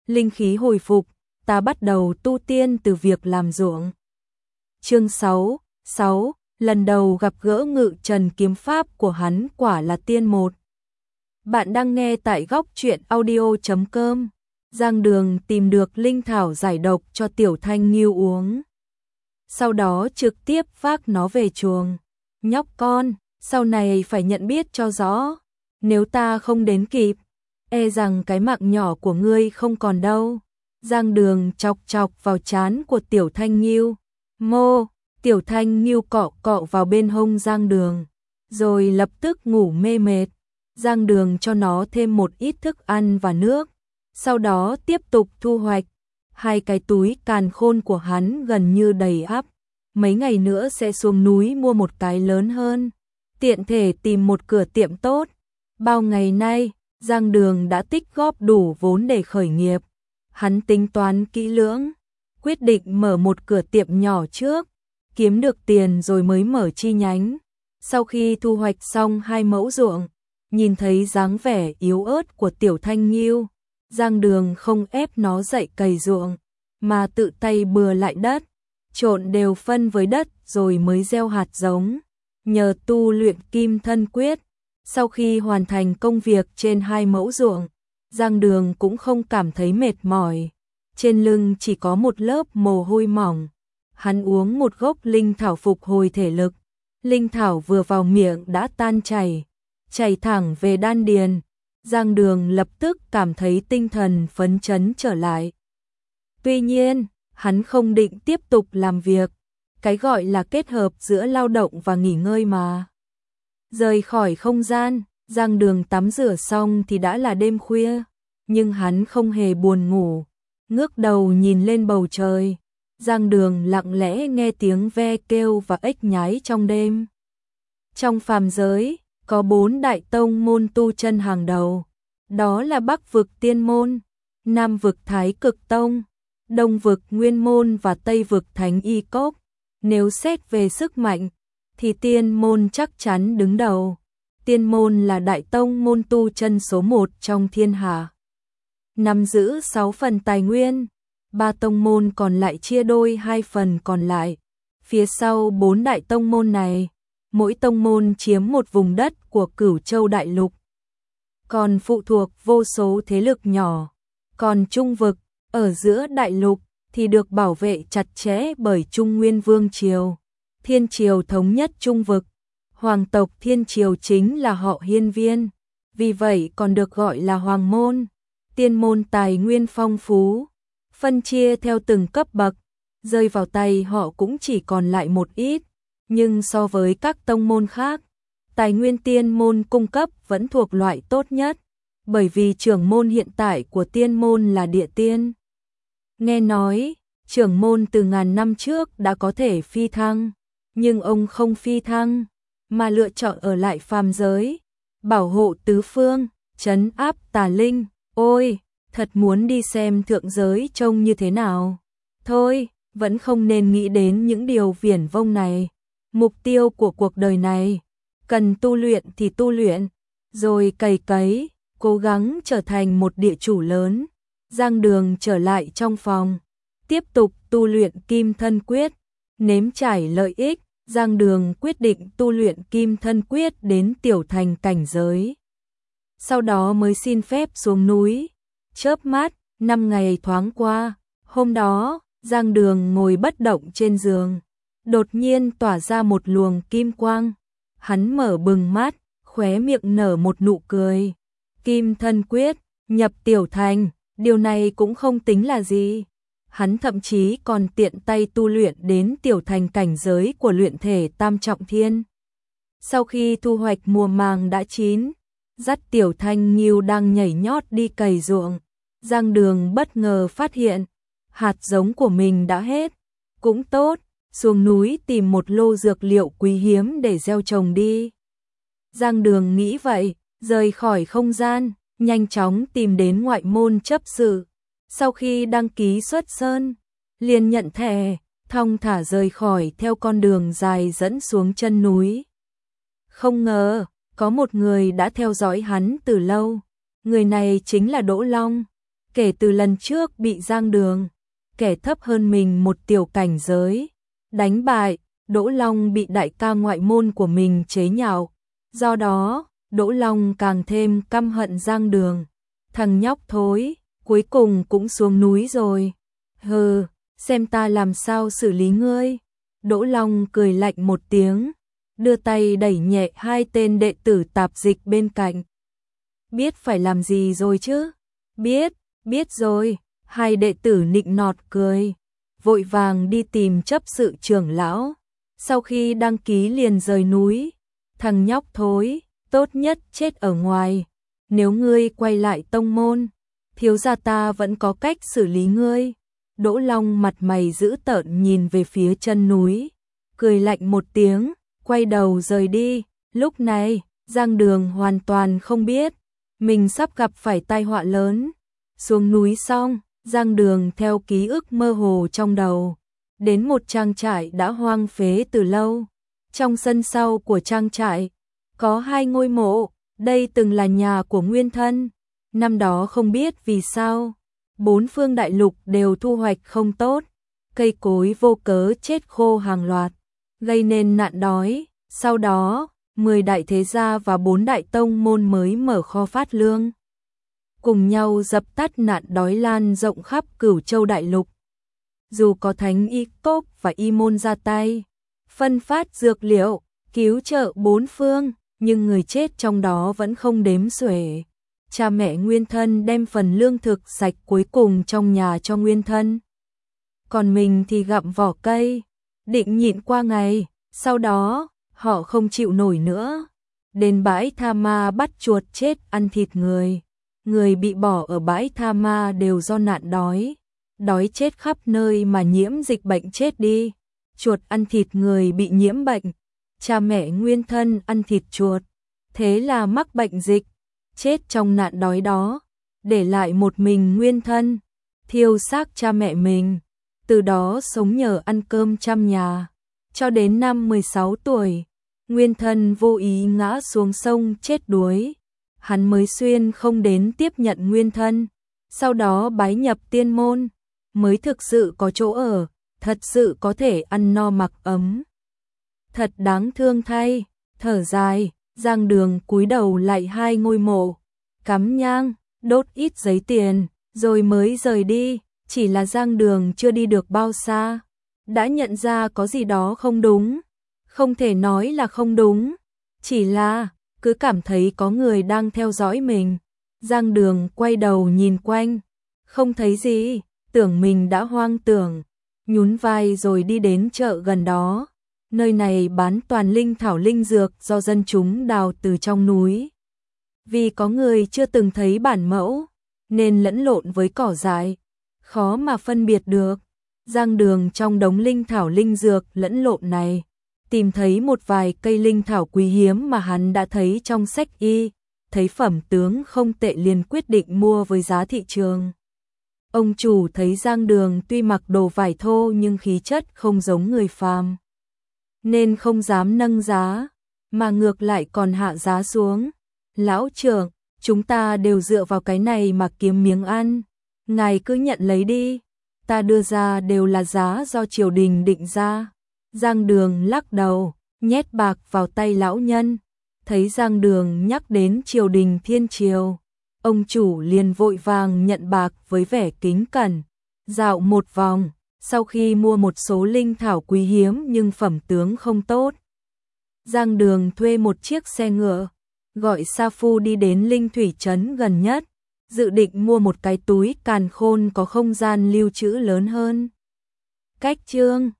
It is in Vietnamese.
linh khí hồi phục, ta bắt đầu tu tiên từ việc làm ruộng. Chương 6, lần đầu gặp gỡ Ngự Trần kiếm pháp của hắn quả là tiên một. Bạn đang nghe tại góc truyện audio.com. Giang Đường tìm được linh thảo giải độc cho Tiểu Thanh Ngưu uống. Sau đó trực tiếp vác nó về chuồng. Nhóc con, sau này phải nhận biết cho rõ. Nếu ta không đến kịp, e rằng cái mạng nhỏ của ngươi không còn đâu. Giang Đường chọc chọc vào trán của Tiểu Thanh Ngưu. Mô, Tiểu Thanh Ngưu cọ cọ vào bên hông Giang Đường, rồi lập tức ngủ mê mệt. Giang Đường cho nó thêm một ít thức ăn và nước, sau đó tiếp tục thu hoạch. Hai cái túi càn khôn của hắn gần như đầy ắp, mấy ngày nữa sẽ xuống núi mua một cái lớn hơn, tiện thể tìm một cửa tiệm tốt. Bao ngày nay, Giang Đường đã tích góp đủ vốn để khởi nghiệp. Hắn tính toán kỹ lưỡng, quyết định mở một cửa tiệm nhỏ trước, kiếm được tiền rồi mới mở chi nhánh. Sau khi thu hoạch xong 2 mẫu ruộng, nhìn thấy dáng vẻ yếu ớt của Tiểu Thanh Ngưu, Giang Đường không ép nó dậy cày ruộng, mà tự tay bừa lại đất, trộn đều phân với đất rồi mới gieo hạt giống. Nhờ tu luyện Kim Thân Quyết, sau khi hoàn thành công việc trên 2 mẫu ruộng, Giang Đường cũng không cảm thấy mệt mỏi, trên lưng chỉ có một lớp mồ hôi mỏng. Hắn uống một gốc linh thảo phục hồi thể lực, linh thảo vừa vào miệng đã tan chảy thẳng về đan điền. Giang Đường lập tức cảm thấy tinh thần phấn chấn trở lại. Tuy nhiên, hắn không định tiếp tục làm việc, cái gọi là kết hợp giữa lao động và nghỉ ngơi mà. Rời khỏi không gian, Giang Đường tắm rửa xong thì đã là đêm khuya, nhưng hắn không hề buồn ngủ, ngước đầu nhìn lên bầu trời. Giang Đường lặng lẽ nghe tiếng ve kêu và ếch nhái trong đêm. Trong phàm giới, có 4 đại tông môn tu chân hàng đầu, đó là Bắc vực Tiên môn, Nam vực Thái Cực Tông, Đông vực Nguyên môn và Tây vực Thánh Y Cốc. Nếu xét về sức mạnh, thì Tiên môn chắc chắn đứng đầu. Tiên môn là đại tông môn tu chân số 1 trong thiên hạ, nắm giữ 6 phần tài nguyên. 3 tông môn còn lại chia đôi 2 phần còn lại. Phía sau 4 đại tông môn này, mỗi tông môn chiếm một vùng đất của Cửu Châu đại lục, còn phụ thuộc vô số thế lực nhỏ. Còn Trung vực, ở giữa đại lục, thì được bảo vệ chặt chẽ bởi Trung Nguyên Vương Triều. Thiên Triều thống nhất Trung vực, hoàng tộc Thiên Triều chính là họ Hiên Viên, vì vậy còn được gọi là Hoàng môn. Tiên môn tài nguyên phong phú, phân chia theo từng cấp bậc, rơi vào tay họ cũng chỉ còn lại một ít, nhưng so với các tông môn khác, tài nguyên tiên môn cung cấp vẫn thuộc loại tốt nhất, bởi vì trưởng môn hiện tại của tiên môn là Địa Tiên. Nghe nói, trưởng môn từ ngàn năm trước đã có thể phi thăng, nhưng ông không phi thăng, mà lựa chọn ở lại phàm giới, bảo hộ tứ phương, trấn áp tà linh. Ôi, thật muốn đi xem thượng giới trông như thế nào. Thôi, vẫn không nên nghĩ đến những điều viển vông này. Mục tiêu của cuộc đời này, cần tu luyện thì tu luyện, rồi cày cấy, cố gắng trở thành một địa chủ lớn. Giang Đường trở lại trong phòng, tiếp tục tu luyện Kim Thân Quyết, nếm trải lợi ích. Giang Đường quyết định tu luyện Kim Thân Quyết đến tiểu thành cảnh giới, sau đó mới xin phép xuống núi. Chớp mắt, 5 ngày thoáng qua. Hôm đó, Giang Đường ngồi bất động trên giường, đột nhiên tỏa ra một luồng kim quang. Hắn mở bừng mắt, khóe miệng nở một nụ cười. Kim Thân Quyết, nhập tiểu thành, điều này cũng không tính là gì. Hắn thậm chí còn tiện tay tu luyện đến tiểu thành cảnh giới của luyện thể tam trọng thiên. Sau khi thu hoạch mùa màng đã chín, dắt Tiểu Thanh Ngưu đang nhảy nhót đi cày ruộng, Giang Đường bất ngờ phát hiện hạt giống của mình đã hết. Cũng tốt, xuống núi tìm một lô dược liệu quý hiếm để gieo trồng đi. Giang Đường nghĩ vậy, rời khỏi không gian, nhanh chóng tìm đến ngoại môn chấp sự. Sau khi đăng ký xuất sơn, liền nhận thẻ, thong thả rời khỏi theo con đường dài dẫn xuống chân núi. Không ngờ, có một người đã theo dõi hắn từ lâu. Người này chính là Đỗ Long. Kể từ lần trước bị Giang Đường, kẻ thấp hơn mình một tiểu cảnh giới, đánh bại, Đỗ Long bị đại ca ngoại môn của mình chế nhạo. Do đó, Đỗ Long càng thêm căm hận Giang Đường. Thằng nhóc thối, cuối cùng cũng xuống núi rồi. Hừ, xem ta làm sao xử lý ngươi. Đỗ Long cười lạnh một tiếng, đưa tay đẩy nhẹ hai tên đệ tử tạp dịch bên cạnh. Biết phải làm gì rồi chứ? Biết rồi. Hai đệ tử nịnh nọt cười, vội vàng đi tìm chấp sự trưởng lão. Sau khi đăng ký liền rời núi. Thằng nhóc thối, tốt nhất chết ở ngoài. Nếu ngươi quay lại tông môn, thiếu gia ta vẫn có cách xử lý ngươi. Đỗ Long mặt mày dữ tợn nhìn về phía chân núi, cười lạnh một tiếng, quay đầu rời đi. Lúc này, Giang Đường hoàn toàn không biết mình sắp gặp phải tai họa lớn. Xuống núi xong, Giang Đường theo ký ức mơ hồ trong đầu, đến một trang trại đã hoang phế từ lâu. Trong sân sau của trang trại, có hai ngôi mộ, đây từng là nhà của nguyên thân. Năm đó không biết vì sao, bốn phương đại lục đều thu hoạch không tốt, cây cối vô cớ chết khô hàng loạt, gây nên nạn đói. Sau đó, 10 đại thế gia và 4 đại tông môn mới mở kho phát lương, cùng nhau dập tắt nạn đói lan rộng khắp Cửu Châu đại lục. Dù có Thánh Y Cốc và Y Môn ra tay, phân phát dược liệu, cứu trợ bốn phương, nhưng người chết trong đó vẫn không đếm xuể. Cha mẹ nguyên thân đem phần lương thực sạch cuối cùng trong nhà cho nguyên thân, còn mình thì gặm vỏ cây, định nhịn qua ngày. Sau đó, họ không chịu nổi nữa, đến bãi tha ma bắt chuột chết ăn thịt người. Người bị bỏ ở bãi tha ma đều do nạn đói, đói chết khắp nơi mà nhiễm dịch bệnh chết đi. Chuột ăn thịt người bị nhiễm bệnh, cha mẹ nguyên thân ăn thịt chuột, thế là mắc bệnh dịch, chết trong nạn đói đó, để lại một mình nguyên thân, thiêu xác cha mẹ mình, từ đó sống nhờ ăn cơm trăm nhà. Cho đến năm 16 tuổi, nguyên thân vô ý ngã xuống sông chết đuối, hắn mới xuyên không đến tiếp nhận nguyên thân, sau đó bái nhập tiên môn, mới thực sự có chỗ ở, thật sự có thể ăn no mặc ấm. Thật đáng thương thay. Thở dài, Giang Đường cúi đầu lại hai ngôi mộ, cắm nhang, đốt ít giấy tiền, rồi mới rời đi. Chỉ là Giang Đường chưa đi được bao xa, đã nhận ra có gì đó không đúng. Không thể nói là không đúng, chỉ là cứ cảm thấy có người đang theo dõi mình. Giang Đường quay đầu nhìn quanh, không thấy gì, tưởng mình đã hoang tưởng, nhún vai rồi đi đến chợ gần đó. Nơi này bán toàn linh thảo linh dược do dân chúng đào từ trong núi. Vì có người chưa từng thấy bản mẫu, nên lẫn lộn với cỏ dại, khó mà phân biệt được. Giang Đường trong đống linh thảo linh dược lẫn lộn này, tìm thấy một vài cây linh thảo quý hiếm mà hắn đã thấy trong sách y, thấy phẩm tướng không tệ liền quyết định mua với giá thị trường. Ông chủ thấy Giang Đường tuy mặc đồ vải thô nhưng khí chất không giống người phàm, nên không dám nâng giá, mà ngược lại còn hạ giá xuống. Lão trưởng, chúng ta đều dựa vào cái này mà kiếm miếng ăn, ngài cứ nhận lấy đi, ta đưa ra đều là giá do triều đình định ra. Giang Đường lắc đầu, nhét bạc vào tay lão nhân. Thấy Giang Đường nhắc đến triều đình thiên triều, ông chủ liền vội vàng nhận bạc với vẻ kính cẩn, dạo một vòng. Sau khi mua một số linh thảo quý hiếm nhưng phẩm tướng không tốt, Giang Đường thuê một chiếc xe ngựa, gọi sa phu đi đến linh thủy trấn gần nhất, dự định mua một cái túi càn khôn có không gian lưu trữ lớn hơn. Cách chương